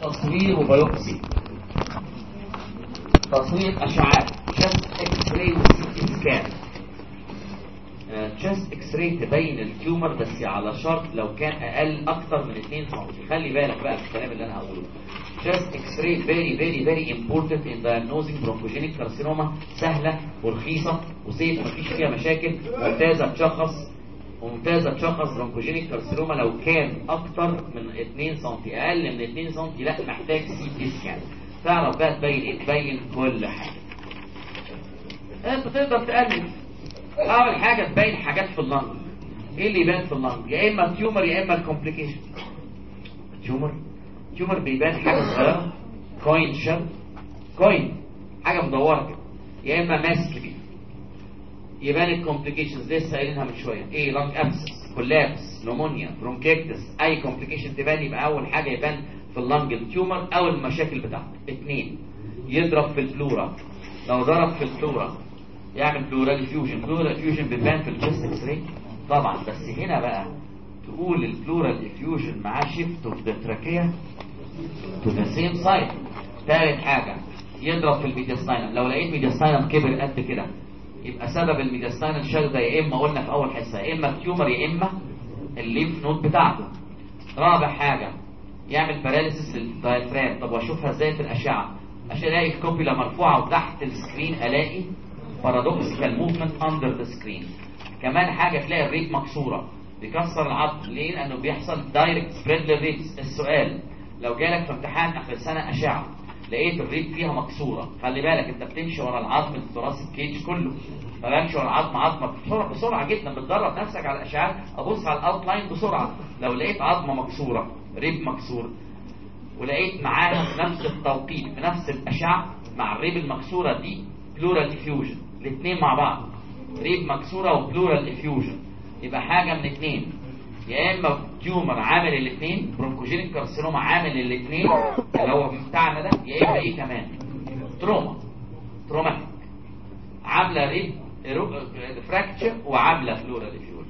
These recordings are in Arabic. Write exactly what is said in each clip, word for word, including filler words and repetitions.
تصوير وبيوبسي، تصوير اشعاعات chest اكس راي وسي سكان. chest اكس راي تبين التيومر بس على شرط لو كان اقل اكتر من اتنين سم. خلي بالك بقى في الكلام اللي انا هقوله. chest اكس راي very very very important in diagnosing bronchogenic carcinoma، سهله ورخيصه وسيف مفيش فيها مشاكل، ممتازه تشخص ممتازه تشخص برونكوجينيك كارسينوما لو كان اكتر من اتنين سم. اقل من اتنين سم لا محتاج سي تي سكان. تعرف بقى تبين ايه؟ تبين كل حاجه. انت تقدر تقلل. اول حاجه تبين حاجات في اللنج. ايه اللي يبان في اللنج؟ يا اما تيومر يا اما الكومبليكيشن. تيومر تيومر بيبان حاجه صغيره، كوين شل كوين حاجه مدوره كده، يا اما ماس كبير. يبان الكومبليكيشنز لسه قايلينها من شويه، ايه؟ لانج ابسس، كولابس، نمونيا، برونكيكتس، اي كومبليكيشن تبان. يبقى اول حاجه يبان في اللنج التيومر او المشاكل بتاعته. اثنين، يضرب في الفلورا. لو ضرب في الفلورا يعمل بلورال فيوجن. بلورال فيوجن بيبان في الجست اكس راي طبعا، بس هنا بقى تقول البلورال فيوجن معاه شيفت اوف ذا تراكيه تو ذا سيم سايد. ثالث حاجه يضرب في الميدياستاينم. لو لقيت ميدياستاينم كبر قد كده يبقى سبب الميدياستاينال شال ده يا اما قلنا في اول حصه يا اما التيومر يا اما الليمف نود بتاعته. رابع حاجه يعمل باراليسيس للدايفرام. طب واشوفها ازاي في الاشعه؟ عشان الاقي الكوبيلا مرفوعه وتحت السكرين الاقي بارادوكسيكال موفمنت اندر ذا سكرين. كمان حاجه تلاقي الريت مكسوره، بيكسر العظم. ليه؟ لانه بيحصل دايركت سبريد للريتس. السؤال لو جالك في امتحان اخر سنه اشعه لقيت الريت فيها مكسوره، خلي بالك انت بتمشي ورا العظم الثراسي الكيج كله، فبمشي ورا العظم عظمه بسرعه بسرعه جدا، بتدرب نفسك على الاشعاعات. ابص على الاوتلاين بسرعه، لو لقيت عظمه مكسوره ريب مكسور ولقيت معاها في نفس التوقيت في نفس الاشعه مع الريب المكسوره دي بلورال افيوجن، الاثنين مع بعض ريب مكسوره وبلورال افيوجن، يبقى حاجه من اثنين، يا اما تيومر عامل الاثنين، برونكوجينيك كارسينوما عامل الاثنين اللي هو بتاعنا ده، يا اما ايه كمان؟ تروما تروماتيك عامله ريب فراكتشر وعامله بلورال افيوجن.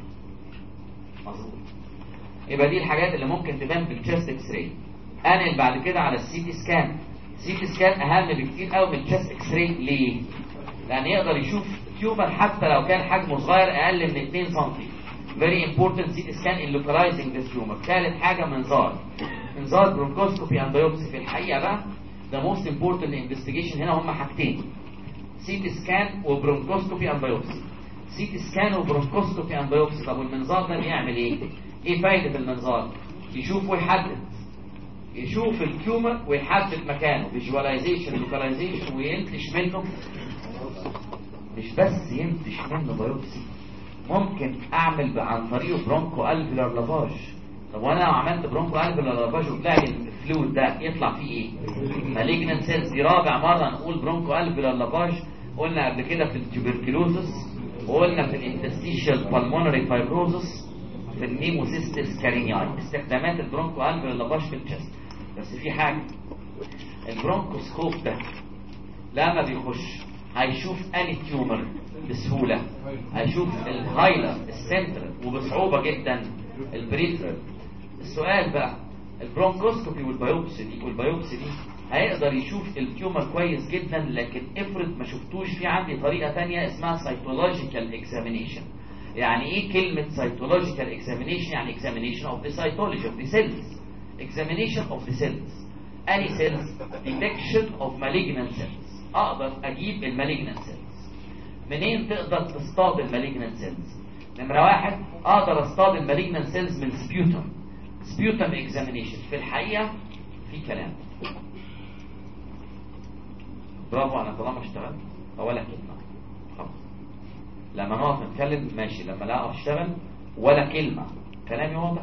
مظبوط. يبقى دي الحاجات اللي ممكن تبان في الشيست اكس راي. انقل بعد كده على السي تي سكان. السي تي سكان اهم بكتير قوي من الشيست اكس راي. ليه؟ لان يقدر يشوف تيومر حتى لو كان حجمه صغير اقل من اتنين سم. very important سي تي سكان in localizing this tumor. ثالث حاجه منظار. منظار برونكوسكوبي اند بايوبسي. في الحقيقه بقى the most important investigation هنا هم حاجتين، سي تي سكان وبرونكوسكوبي اند بايوبسي. سي تي سكان وبرونكوسكوبي اند بايوبسي. طب والمنظار ده بيعمل ايه؟ ايه فايده المنظار؟ يشوف ويحدد، يشوف التيومر ويحدد مكانه، فيجواليزيشن لوكاليزيشن، وينتش منه. مش بس ينتش منه بايوبسي، ممكن اعمل عن طريقه برونكو الفيلر لافاج. طب وانا لو عملت برونكو الفيلر لافاج وطلع لي الفلويد ده يطلع فيه ايه؟ مالجنان سيلز. دي رابع مره نقول برونكو الفيلر لافاج. قلنا قبل كده في التوبركلوزس، وقلنا في الانتستيشال بالمونري فايبروزس، في النيموسيستس كارينياي. استخدامات البرونكو الفيلر لافاج في الجسم. بس في حاجه، البرونكوسكوب ده لما بيخش هيشوف اني تيومر بسهوله، هيشوف الهايلر السنترال وبصعوبه جدا البريفرال. السؤال بقى، البرونكوسكوبي والبيوبسي دي والبيوبسي دي هيقدر يشوف التيومر كويس جدا، لكن افرض ما شفتوش، في عندي طريقه ثانيه اسمها سيتولوجيكال اكزامينيشن. يعني ايه كلمه سيتولوجيكال اكزامينيشن؟ يعني اكزامينيشن اوف ذا سيتولوجي اوف ذا سيلز. examination of the cells. any cells detection of malignant cells. اقدر اجيب المالجنانت سيلز منين؟ تقدر تصطاد المالجنانت سيلز. نمره واحد، اقدر اصطاد المالجنانت سيلز من سبيوتم. سبيوتم اكزامينيشن. في الحقيقه في كلام. برافو، انا طالما اشتغلت ولا كلمه خلاص. لما نقف نتكلم ماشي، لما لا اقف اشتغل ولا كلمه. كلامي واضح؟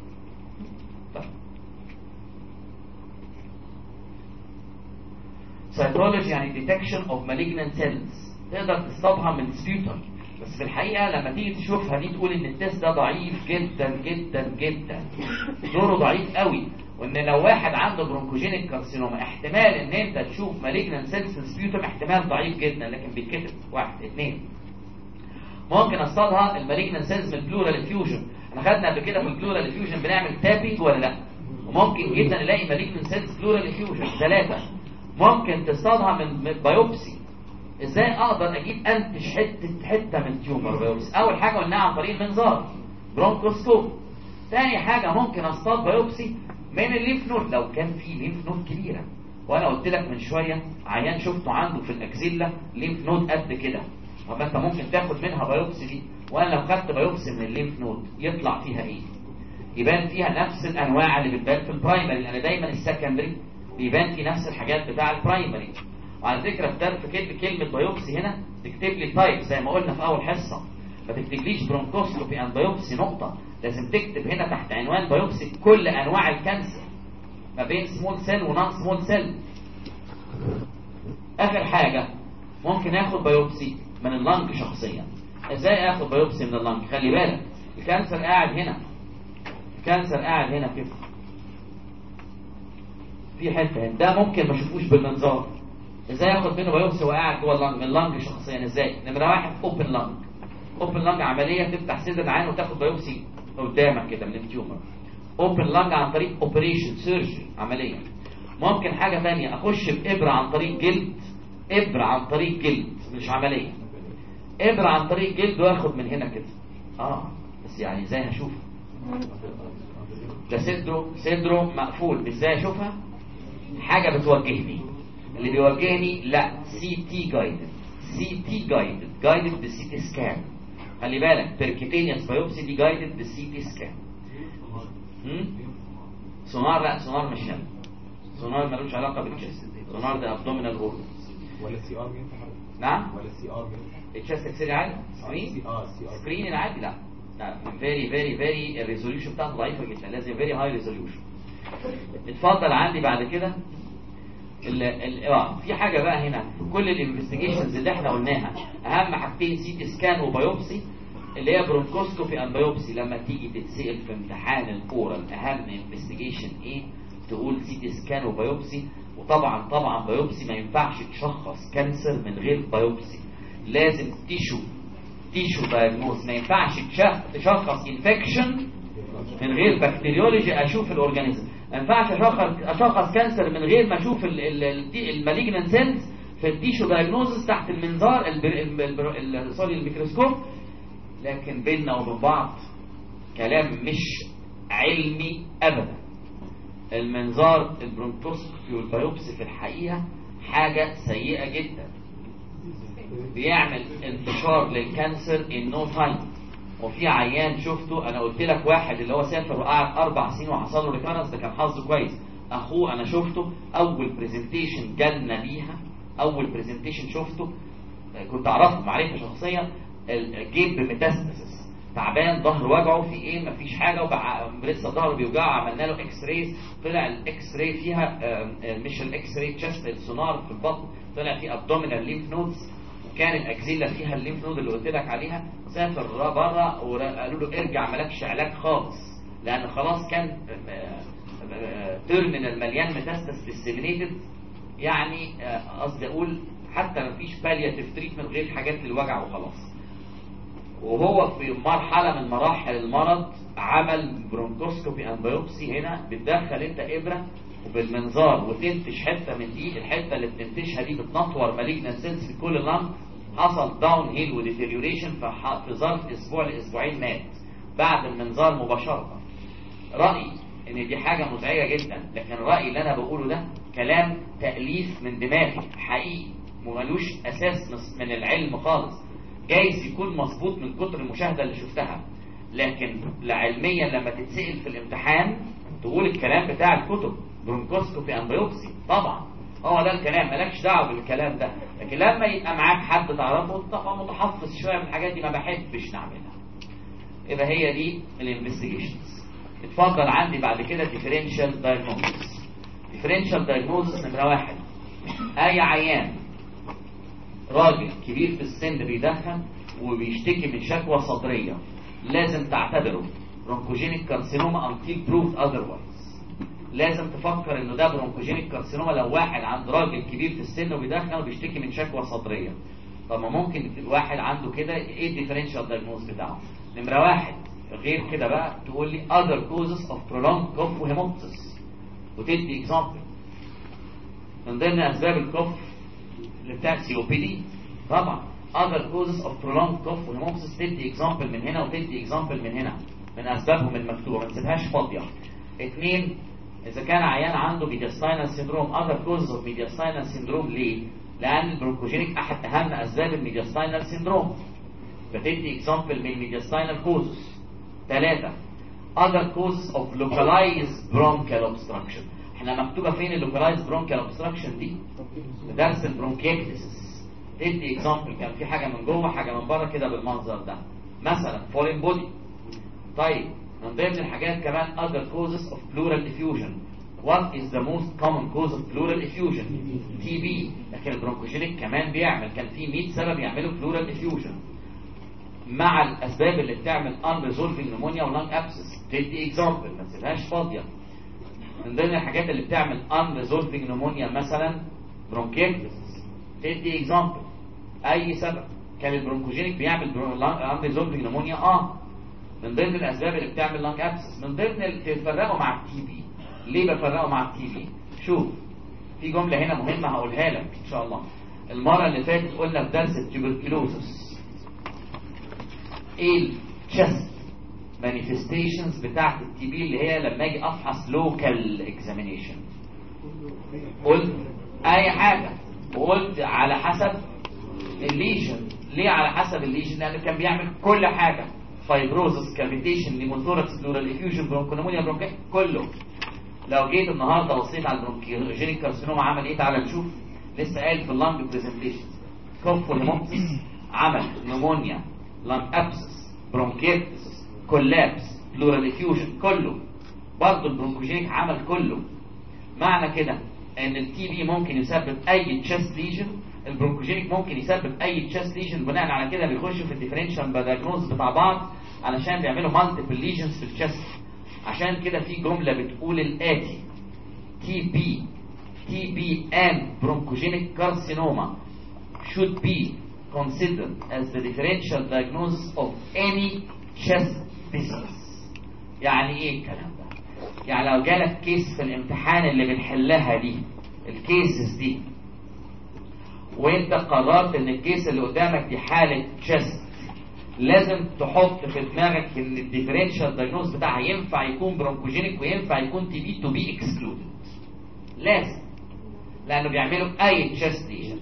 سيتولوجي يعني detection of malignant cells. تقدر تصطادها من سبيوتر، بس في الحقيقه لما تيجي تشوفها دي تقول ان التست ده ضعيف جدا جدا جدا، دوره ضعيف قوي. وان لو واحد عنده برونكوجينيك كارسينوما احتمال ان انت تشوف malignant cells في سبيوتر احتمال ضعيف جدا، لكن بيتكتب واحد اثنين. ممكن اصطادها المالجنانت سيلز من البلورال افيوجن. احنا خدنا قبل كده في البلورال افيوجن بنعمل تابينج ولا لا؟ ممكن جدا الاقي مالجنت سيلز بلورال افيوجن. ثلاثة ممكن تصطادها من بايوبسي. ازاي اقدر اجيب انتج حته حته من تيومر بايوبسي؟ اول حاجه قلناها عن طريق المنظار برونكوسكوب. ثاني حاجه ممكن اصطاد بايوبسي من الليمف نود لو كان في ليمف نود كبيره. وانا قلت لك من شويه عيان شفته عنده في الاكزيلا ليمف نود قد كده، طب انت ممكن تاخد منها بايوبسي دي. وانا لو خدت بايوبسي من الليمف نود يطلع فيها ايه؟ يبان فيها نفس الانواع اللي بتبان في البرايمري، لان دايما السكندري بيبان فيه نفس الحاجات بتاع البرايمري. وعلى فكره في كلمه كلمه بايوبسي هنا تكتب لي تايب زي ما قلنا في اول حصه، ما تكتبليش برونكوسكوبي اند بايوبسي نقطه، لازم تكتب هنا تحت عنوان بايوبسي كل انواع الكانسر ما بين سمول سيل ونون سمول سيل. اخر حاجه ممكن اخد بايوبسي من اللنج شخصيا. ازاي اخد بايوبسي من اللنج؟ خلي بالك الكانسر قاعد هنا، الكانسر قاعد هنا كده في حته هنا، ده ممكن ما اشوفوش بالمنظار. ازاي اخد منه بايوبسي وقاعد جوه اللنج من اللنج شخصيا؟ ازاي؟ نمره واحد اوبن لنج. اوبن لنج عمليه تفتح صدر العين وتاخد بايوبسي قدامك كده من التيومر. اوبن لنج عن طريق اوبريشن سيرجري عمليه. ممكن حاجه ثانيه اخش بابره عن طريق جلد، ابره عن طريق جلد مش عمليه، ابره عن طريق جلد واخد من هنا كده. اه بس يعني ازاي هشوف؟ ده صدره صدره مقفول، ازاي اشوفها؟ حاجه بتوجهني، اللي بيوجهني لا سي تي جايدد، سي تي جايدد جايدد بالسي تي سكان. خلي بالك بيركيتينيوس بايوبسي دي جايدد بالسي تي سكان. سونار لا سونار مش هنا، سونار ملوش علاقه بالجسم، سونار ده ابدومينال اورجنز. ولا سي ار مين؟ نعم ولا سي ار مين؟ التشست اكسري عادي، سكرين سي ار سي ار سكرين العادي لا لا فيري فيري فيري الريزوليوشن بتاعته ضعيفه جدا، لازم فيري هاي ريزوليوشن. اتفضل عندي بعد كده ال ال اه في حاجه بقى هنا، كل الانفستيجيشنز اللي احنا قلناها اهم حاجتين سي تي سكان وبايوبسي اللي هي برونكوسكوبي اند بايوبسي. لما تيجي تتسال في امتحان الاورال اهم انفستيجيشن ايه؟ تقول سي تي سكان وبايوبسي. وطبعا طبعا بايوبسي ما ينفعش تشخص كانسر من غير بايوبسي، لازم تيشو تيشو دايجنوز. ما ينفعش تشخص انفكشن من غير بكتيريولوجي اشوف الاورجانيزم. ما ينفعش اشخص اشخص كانسر من غير ما اشوف المالجنان سيلز في التيشو دايجنوزس تحت المنظار سوري الميكروسكوب. لكن بيننا وبين بعض كلام مش علمي ابدا. المنظار البرونكوسكوبي والبايوبسي في الحقيقه حاجه سيئه جدا، بيعمل انتشار للكانسر ان نو تايم. وفي عيان شفته انا قلت لك واحد اللي هو سافر وقعد اربع سنين وحصل له ريكارنس، ده كان حظه كويس. اخوه انا شفته اول برزنتيشن جالنا بيها، اول برزنتيشن شفته كنت اعرفه معرفه شخصيه، الجيب بميتاستاسيس تعبان ظهر وجعه في ايه؟ مفيش حاجه وبقى لسه ظهره بيوجعه. عملنا له اكس راي، طلع الاكس راي فيها مش الاكس راي تشست، السونار في البطن طلع فيه ابدومينال ليمف نودز، وكان الاكزيلا فيها الليمف نود اللي قلت لك عليها. سافر بره وقالوا له ارجع مالكش علاج خالص، لان خلاص كان تيرمينال مليان ميتاستاس ديسيمينيتد. يعني قصدي اقول حتى مفيش بالياتيف تريتمنت غير حاجات للوجع وخلاص. وهو في مرحله من مراحل المرض عمل برونكوسكوبي اند بايوبسي. هنا بتدخل انت ابره وبالمنظار وتنتش حته من دي، الحته اللي بتنتشها دي بتنطور مالجنان سيلز في كل اللنج. حصل داون هيل وديتيريوريشن في ظرف اسبوع لاسبوعين مات بعد المنظار مباشره. رايي ان دي حاجه مزعجه جدا، لكن رايي اللي انا بقوله ده كلام تاليف من دماغي حقيقي ومالوش اساس من العلم خالص. جايز يكون مظبوط من كتر المشاهده اللي شفتها، لكن علميا لما تتسال في الامتحان تقول الكلام بتاع الكتب برونكوسكوبي اند بايوبسي. طبعا هو ده الكلام، مالكش دعوه بالكلام ده. لكن لما يبقى معاك حد تعرفه تبقى متحفظ شويه من الحاجات دي، ما بحبش نعملها. يبقى هي دي الانفستيجيشنز. اتفضل عندي بعد كده ديفرنشال دايجنوستس. ديفرنشال دايجنوستس نمره واحد، اي عيان راجل كبير في السن بيدخن وبيشتكي من شكوى صدريه لازم تعتبره برونكوجينيك كارسينوما until proved otherwise. لازم تفكر انه ده برونكوجينيك كارسينوما لو واحد عند راجل كبير في السن وبيدخن وبيشتكي من شكوى صدريه. طب ما ممكن الواحد عنده كده، ايه الديفرنشال دايجنوز بتاعه؟ نمره واحد غير كده بقى تقول لي other causes of prolonged cough وهيموبتس. وتدي اكزامبل. من ضمن اسباب الكف اللي بتاعت سي او بي دي طبعا other causes of prolonged cough والهيموبسيس، تدي اكزامبل من هنا وتدي اكزامبل من هنا من اسبابهم المكتوبه، ما تسيبهاش فاضيه. اثنين، اذا كان عيان عنده ميدياستاينال سيندروم other causes of mediastinal syndrome، ليه؟ لان البرونكوجينيك احد اهم اسباب الميدياستاينال سيندروم، فتدي اكزامبل من ميدياستاينال كوزز. ثلاثة other causes of localized bronchial obstruction. احنا مكتوبه فين اللوكالايزد bronchial obstruction دي؟ درس البرونكيتس. تدي اكزامبل كان في حاجه من جوه حاجه من بره كده بالمنظر ده، مثلا فورين بودي. طيب من ضمن الحاجات كمان other causes of pleural effusion. What is the most common cause of pleural effusion؟ تي بي. لكن البرونكوجينيك كمان بيعمل، كان في مية سبب يعملوا pleural effusion. مع الاسباب اللي بتعمل unresolving pneumonia ولانج abscess تدي اكزامبل، ما تسيبهاش فاضيه. من ضمن الحاجات اللي بتعمل unresolving pneumonia مثلا bronchitis تدي اكزامبل. اي سبب كان البرونكوجينيك بيعمل unresolving pneumonia اه من ضمن الاسباب اللي بتعمل لانج abscess. من ضمن اللي تفرقوا مع التي بي. ليه بفرقوا مع التي بي؟ شوف في جمله هنا مهمه هقولها لك ان شاء الله. المره اللي فاتت قلنا في درس التوبركلوزس ايه التشست مانيفستيشنز بتاعت التي بي اللي هي لما اجي افحص لوكال اكزامينيشن. قلت اي حاجه، وقلت على حسب الليجن. ليه على حسب الليجن؟ لان كان بيعمل كل حاجه، فايبروزس، كافيتيشن، نيموثوركس، بلورال افيوجن، برونكونيمونيا، برونكيت، كله. لو جيت النهارده بصيت على البرونكوجينيك كارسينوما عمل ايه؟ تعالى نشوف. لسه قايل في اللانج برزنتيشن كوف ونيموبسيس، عمل نيمونيا، لانج ابسس، برونكيتس، كولابس، بلورال افيوجن، كله. برضه البرونكوجينيك عمل كله. معنى كده ان التي بي ممكن يسبب اي تشست ليجن، البرونكوجينيك ممكن يسبب اي تشست ليجن. بناء على كده بيخشوا في الديفرنشال دايجنوز بتاع بعض علشان بيعملوا مالتيبل ليجنز في التشست. عشان كده في جمله بتقول الاتي: تي بي تي بي and bronchogenic carcinoma should be considered as the differential diagnosis of any chest disease. يعني ايه الكلام ده؟ يعني لو جالك كيس في الامتحان اللي بنحلها دي، الكيسز دي، وانت قررت ان الكيس اللي قدامك دي حالة chest، لازم تحط في دماغك ان الديفرنشال دايجنوز بتاعها ينفع يكون برونكوجينيك وينفع يكون تي بي تو بي اكسكلودد. لازم، لانه بيعملوا اي تشست ليجن.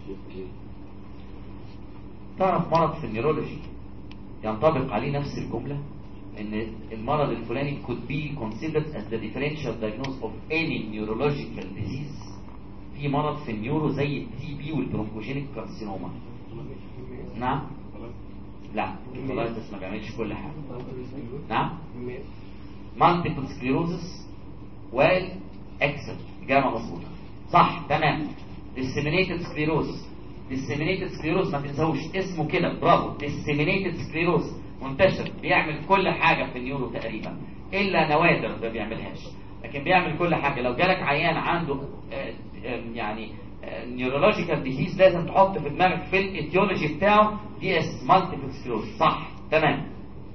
تعرف مرض في النيورولوجي ينطبق عليه نفس الجمله، ان المرض الفلاني could be considered as the differential diagnosis of any neurological disease. في مرض في النيورو زي التي بي والبرونكوجينيك كارسينوما. نعم؟ لا، الكولايتس ما بيعملش كل حاجه. نعم؟ مالتيبل سكليروزس والاكسل، اجابه مظبوطه صح تمام. disseminated sclerosis، disseminated sclerosis ما تنساوش اسمه كده، برافو. disseminated sclerosis منتشر، بيعمل كل حاجه في النيورو تقريبا الا نوادر ما بيعملهاش، لكن بيعمل كل حاجه. لو جالك عيان عنده يعني نيورولوجيكال ديزيز لازم تحط في دماغك في الايتيولوجي بتاعه دي اس مالتيبل سكليروز. صح تمام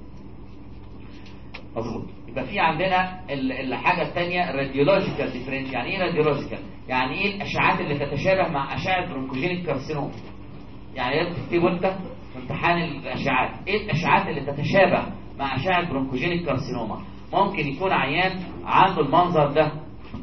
مظبوط. يبقى في عندنا الحاجه الثانيه راديولوجيكال ديفرنش. يعني ايه راديولوجيكال؟ يعني ايه الاشعاعات اللي تتشابه مع اشعه برونكوجينيك كارسينوما. يعني لازم تكتبوا انت في امتحان الاشعاعات ايه الاشعاعات اللي تتشابه مع اشعه برونكوجينيك كارسينوما. ممكن يكون عيان عنده المنظر ده،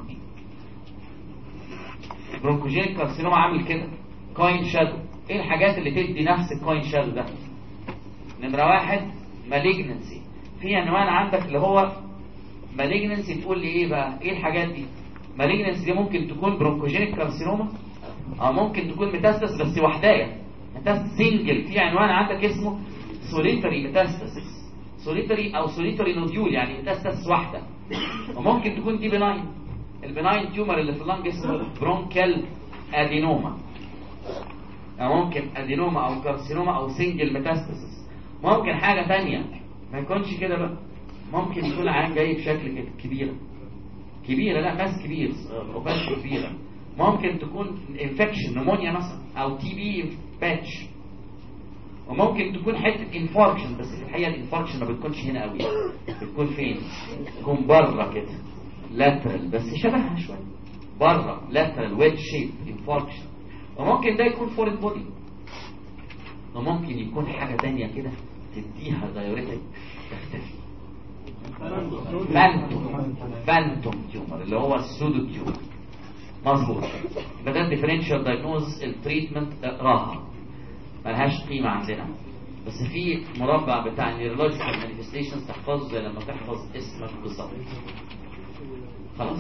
برونكوجينيك كارسينوما عامل كده كوين شادو. ايه الحاجات اللي تدي نفس الكوين شادو ده؟ نمره واحد مالجنسي. في عنوان عندك اللي هو مالجنسي، تقول لي ايه بقى؟ ايه الحاجات دي؟ مالجنسي دي ممكن تكون برونكوجينيك كارسينوما او ممكن تكون ميتاستاس بس وحدايه، ميتاستاس سنجل. في عنوان عندك اسمه سوليتري ميتاستاس، سوليتري او سوليتري نوديول، يعني ميتاستاس واحده. وممكن تكون دي بناين، البناين تيومر اللي في اللنج اسمه برونكال ادينوما، او ممكن ادينوما او كارسينوما او سنجل ميتاستاسيس. ممكن حاجه ثانيه ما يكونش كده بقى، ممكن يكون عيان جاي بشكل كده كبيره كبيره لا ماس كبير، اوباش كبيره. ممكن تكون انفكشن نمونيا مثلا او تي بي باتش. وممكن تكون حته انفاركشن، بس في الحقيقه الانفاركشن ما بتكونش هنا قوي، بتكون فين؟ بتكون بره كده، لاترال بس شبهها شويه بره لاترال ويد شيب انفاركشن. وممكن ده يكون فورين بودي، وممكن يكون حاجه تانية كده تديها دايوريتك تختفي. فانتوم فانتوم تيومر اللي هو السودو تيومر. مظبوط. يبقى ده الديفرنشال دايجنوز. التريتمنت اقراها ملهاش قيمه عندنا، بس في مربع بتاع النيورولوجيكال مانيفستيشنز تحفظه زي لما تحفظ اسمك بالظبط. خلاص.